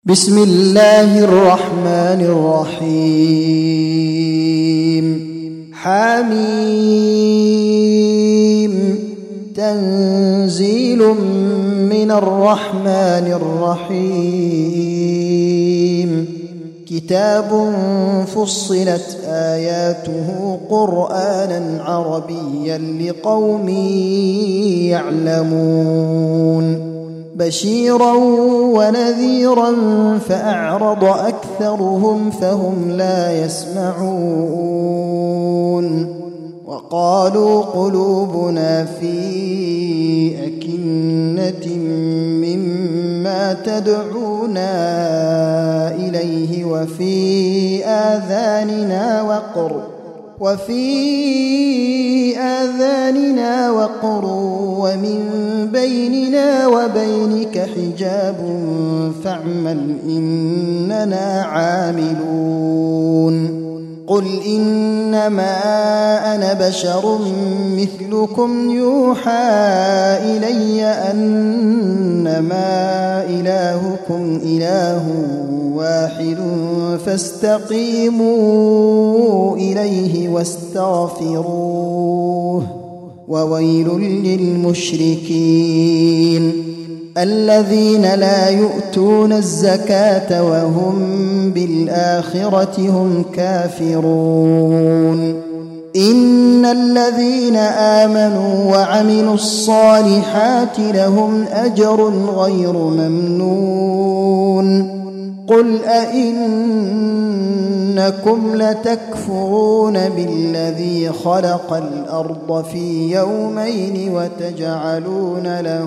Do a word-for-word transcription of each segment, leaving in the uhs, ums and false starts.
بسم الله الرحمن الرحيم. حميم تنزيل من الرحمن الرحيم. كتاب فصلت آياته قرآنا عربيا لقوم يعلمون بشيرا ونذيرا فأعرض أكثرهم فهم لا يسمعون. وقالوا قلوبنا في أكنة مما تدعونا إليه وفي آذاننا وقر وفي آذاننا وقر ومن بيننا وبينك حجاب فاعمل إننا عاملون. قل إنما أنا بشر مثلكم يوحى إلي أنما إلهكم إله واحد فاستقيموا إليه واستغفروه وويل للمشركين الذين لا يؤتون الزكاة وهم بالآخرة هم كافرون. إن الذين آمنوا وعملوا الصالحات لهم أجر غير ممنون. قل أئنكم لتكفرون بالذي خلق الأرض في يومين وتجعلون له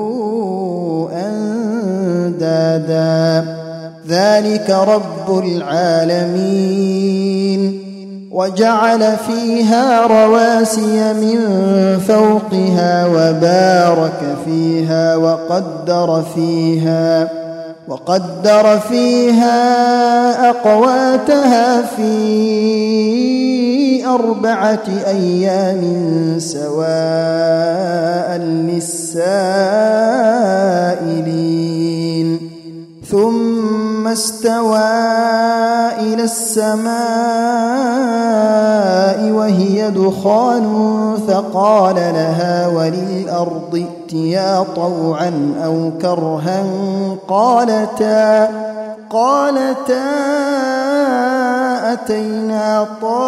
أندادا ذلك رب العالمين. وجعل فيها رواسي من فوقها وبارك فيها وقدر فيها وقدر فيها أقواتها في أربعة أيام سواء للسائلين. ثم استوى إلى السماء وهي دخان فقال لها وللأرض ائتيا طوعا أو كرها قالتا قالتا أتينا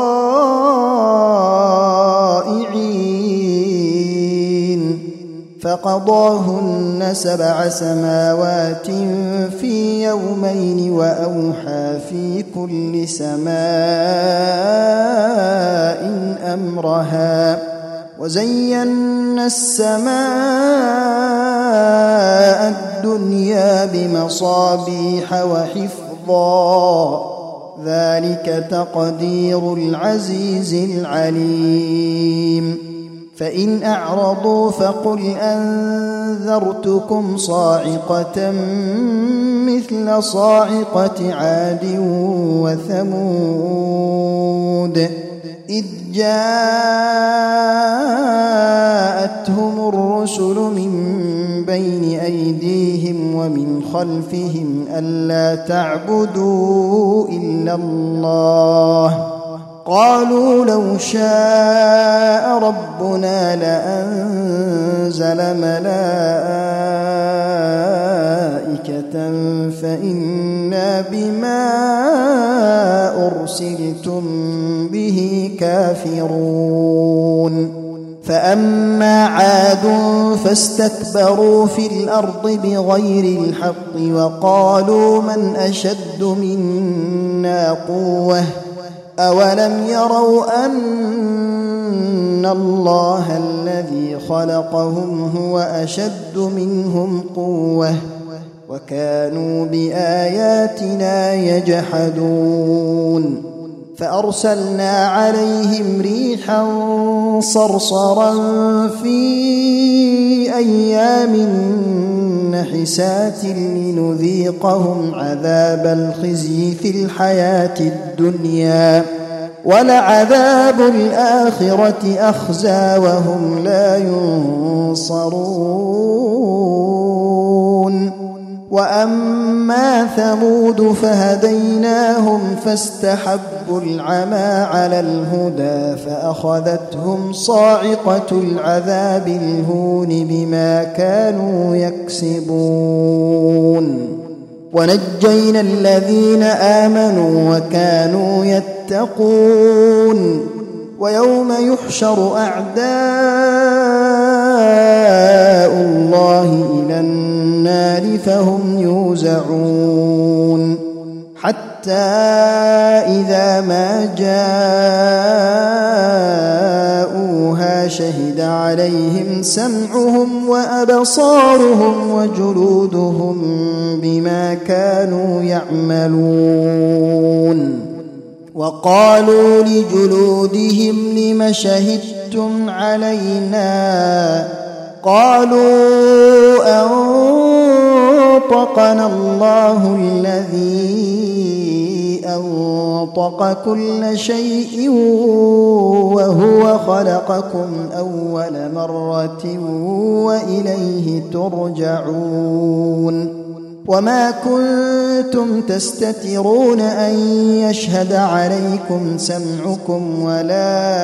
طائعين. فقضاهن سبع سماوات في يومين وأوحى في كل سماء أمرها وزينا السماء الدنيا بمصابيح وحفظا ذلك تقدير العزيز العليم. فإن أعرضوا فقل أنذرتكم صاعقة مثل صاعقة عاد وثمود إذ جاءتهم الرسل من بين أيديهم ومن خلفهم ألا تعبدوا إلا الله قالوا لو شاء ربنا لأنزل ملائكة فإنا بما أرسلتم به كافرون. فأما عاد فاستكبروا في الأرض بغير الحق وقالوا من أشد منا قوة أولم يروا أن الله الذي خلقهم هو أشد منهم قوة وكانوا بآياتنا يجحدون. فأرسلنا عليهم ريحا صرصرا في أيام نحسات لنذيقهم عذاب الخزي في الحياة الدنيا ولعذاب الآخرة أخزى وهم لا ينصرون. وأما ثمود فهديناهم فاستحبوا العمى على الهدى فأخذتهم صاعقة العذاب الهون بما كانوا يكسبون ونجينا الذين آمنوا وكانوا يتقون ويوم يحشر أعداء الله إلى النار فهم يوزعون حتى إذا ما جاءوها شهد عليهم سمعهم وأبصارهم وجلودهم بما كانوا يعملون وقالوا لجلودهم لم شهدتم علينا قالوا أنطقنا الله الذي أنطق كل شيء وهو خلقكم أول مرة وإليه ترجعون وما كنتم تستترون أن يشهد عليكم سمعكم ولا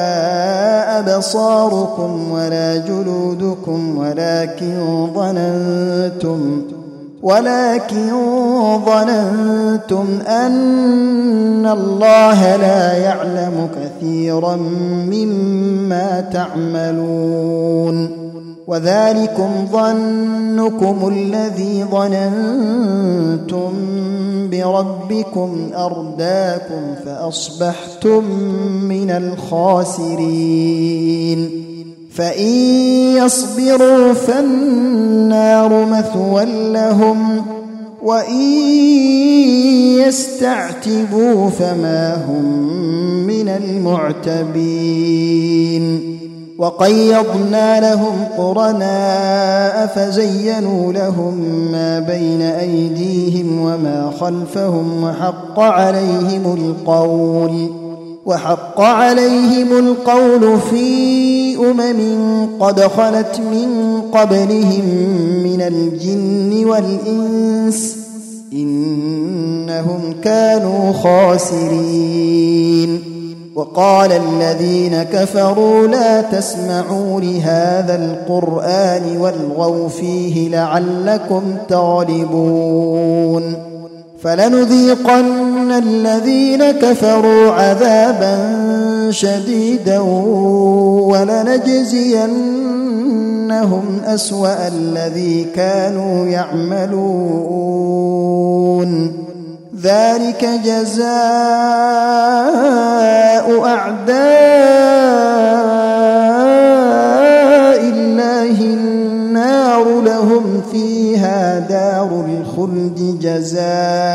أبصاركم ولا جلودكم ولكن ظننتم ولكن ظننتم أن الله لا يعلم كثيرا مما تعملون وذلكم ظنكم الذي ظننتم بربكم أرداكم فأصبحتم من الخاسرين فإن يصبروا فالنار مثوى لهم وإن يستعتبوا فما هم من المعتبين وقيضنا لهم قرناء فزينوا لهم ما بين أيديهم وما خلفهم وحق عليهم القول وحق عليهم القول في أمم قد خلت من قبلهم من الجن والإنس إنهم كانوا خاسرين وقال الذين كفروا لا تسمعوا لهذا القرآن والغوا فيه لعلكم تغلبون فلنذيقن الذين كفروا عذابا شديدا ولنجزينهم أسوأ الذي كانوا يعملون ذلك جزاء أعداء الله النار لهم فيها دار الخلد جزاء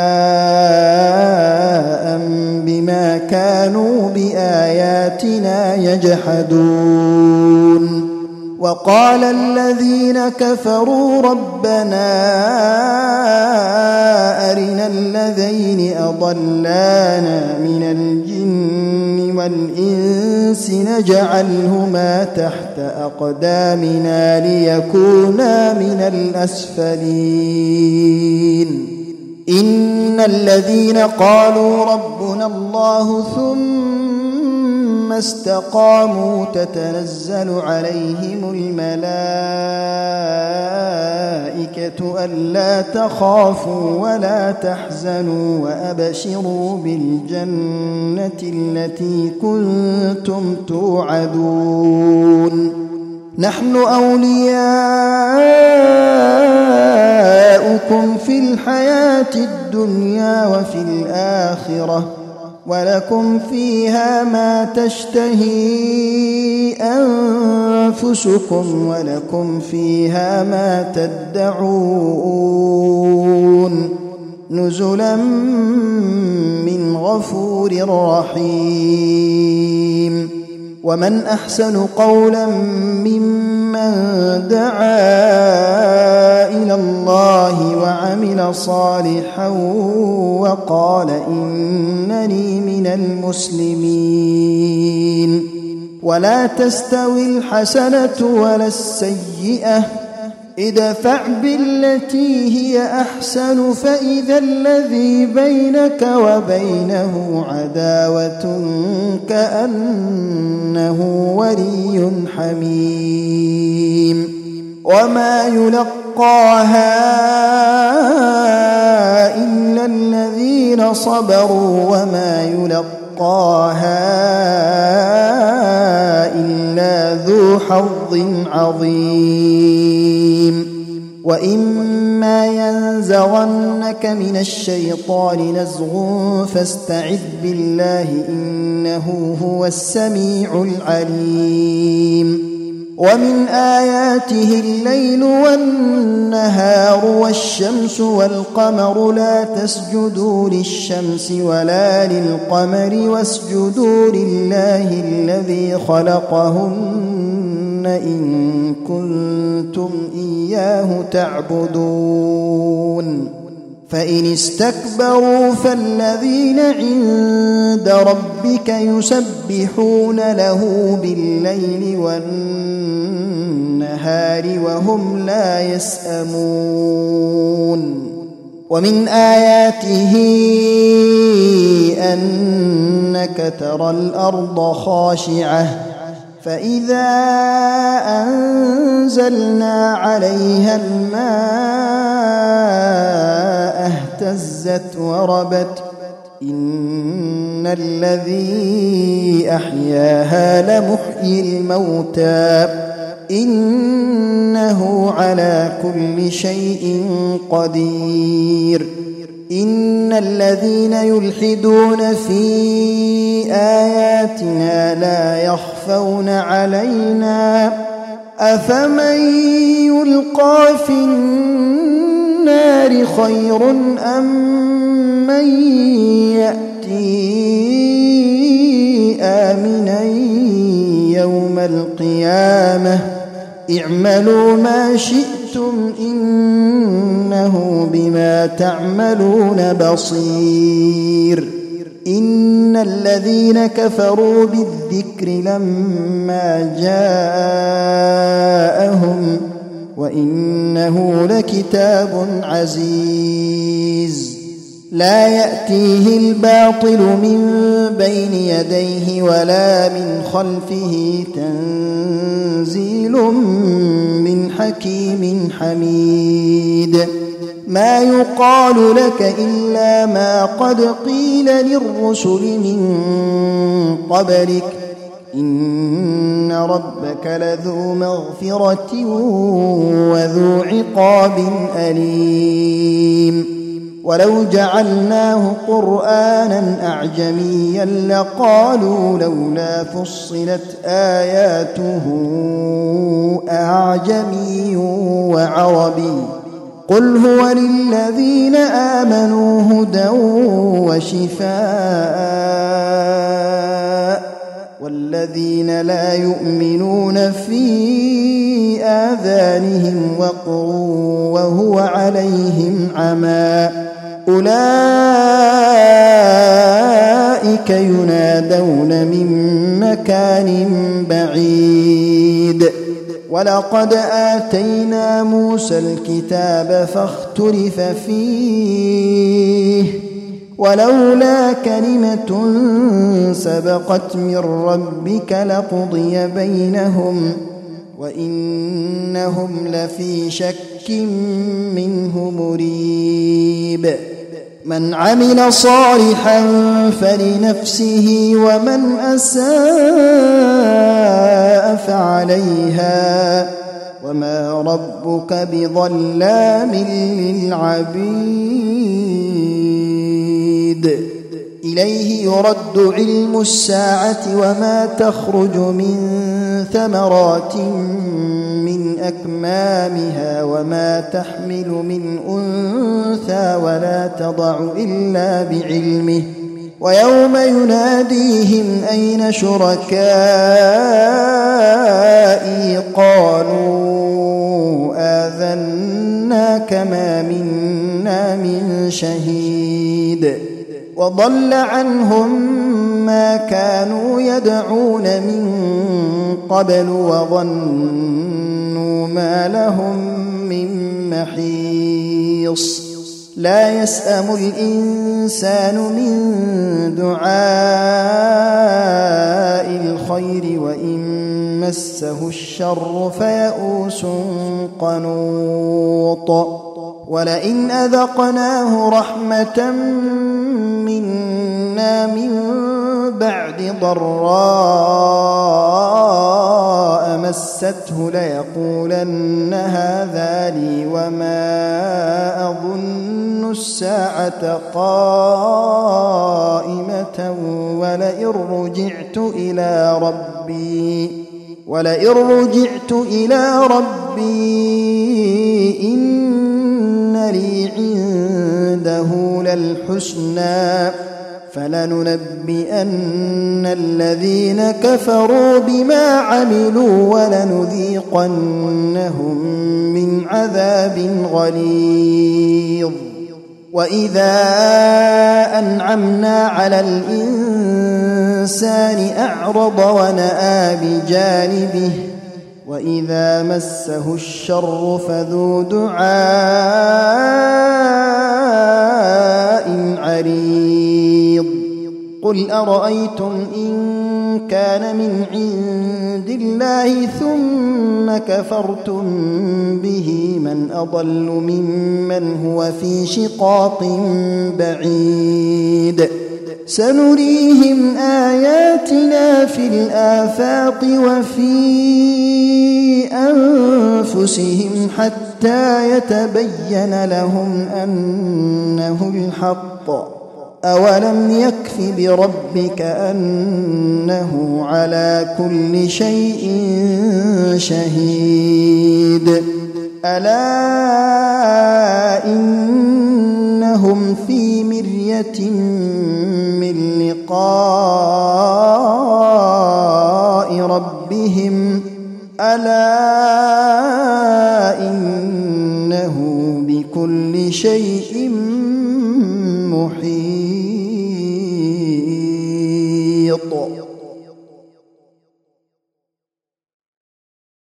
بما كانوا بآياتنا يجحدون وقال الذين كفروا ربنا أرنا الذين أضلانا من الجن والإنس نجعلهما تحت أقدامنا ليكونا من الأسفلين إن الذين قالوا ربنا الله ثم استقاموا تتنزل عليهم الملائكة ألا تخافوا ولا تحزنوا وأبشروا بالجنة التي كنتم توعدون نحن أولياؤكم في الحياة الدنيا وفي الآخرة ولكم فيها ما تشتهي أنفسكم ولكم فيها ما تدعون نزلا من غفور رحيم ومن أحسن قولا ممن دعا إلى الله وعمل صالحا وقال إنني من المسلمين ولا تستوي الحسنة ولا السيئة ادفع بالتي هي أحسن فإذا الذي بينك وبينه عداوة كأنه ولي حميم وما يلقاها إلا الذين صبروا وما يلقاها إلا ذو حظ عظيم وإما ينزغنك من الشيطان نزغ فاستعذ بالله إنه هو السميع العليم ومن آياته الليل والنهار والشمس والقمر لا تسجدوا للشمس ولا للقمر واسجدوا لله الذي خلقهن إن كنتم إياه تعبدون فإن استكبروا فالذين عند ربك يسبحون له بالليل والنهار وهم لا يسأمون ومن آياته أنك ترى الأرض خاشعة فإذا أنزلنا عليها الماء اهتزت وربت إن الذي أحياها لمحيي الموتى إنه على كل شيء قدير إن الذين يلحدون في آياتنا لا يخفون علينا أفمن يلقى في النار خير أم من يأتي آمنا يوم القيامة اعملوا ما شئتم إنه بما تعملون بصير إن الذين كفروا بالذكر لما جاءهم وإنه لكتاب عزيز لا يأتيه الباطل من بين يديه ولا من خلفه تنزيل من حكيم حميد ما يقال لك إلا ما قد قيل للرسل من قبلك إن ربك لذو مغفرة وذو عقاب أليم ولو جعلناه قرآنا أعجميا لقالوا لولا فصلت آياته أعجمي وعربي قل هو للذين آمنوا هدى وشفاء والذين لا يؤمنون في آذانهم وقر وهو عليهم عمى أولئك ينادون من مكان بعيد ولقد آتينا موسى الكتاب فاختلف فيه ولولا كلمة سبقت من ربك لقضي بينهم وإنهم لفي شك منه مريب من عمل صالحا فلنفسه ومن أساء فعليها وما ربك بظلام للعبيد إليه يرد علم الساعة وما تخرج من ثمرات من أكمامها وما تحمل من أنثى ولا تضع إلا بعلمه ويوم يناديهم أين شركائي قالوا آذناك ما منا من شهيد وضل عنهم ما كانوا يدعون من قبل وظنوا ما لهم من محيص لا يسأم الإنسان من دعاء الخير وإن مسه الشر فيئوس قنوط ولئن أذقناه رحمة منا من بعد ضراء مسته ليقولن هذا لي وما أظن الساعة قائمة ولئن رجعت إلى ربي ولئن رجعت إلى ربي إن لي عنده للحسنى فلننبئن الذين كفروا بما عملوا ولنذيقنهم من عذاب غليظ وإذا أنعمنا على الإنسان أعرض ونأى بجانبه وإذا مسه الشر فذو دعاء عريض قل أرأيتم إن كان من عند الله ثم كفرتم به من أضل ممن هو في شقاق بعيد سنريهم آياتنا في الآفاق وفي أنفسهم حتى يتبين لهم أنه الحق أولم يكف بربك أنه على كل شيء شهيد ألا إنهم في مرية من لقاء ربهم ألا إنه بكل شيء محيط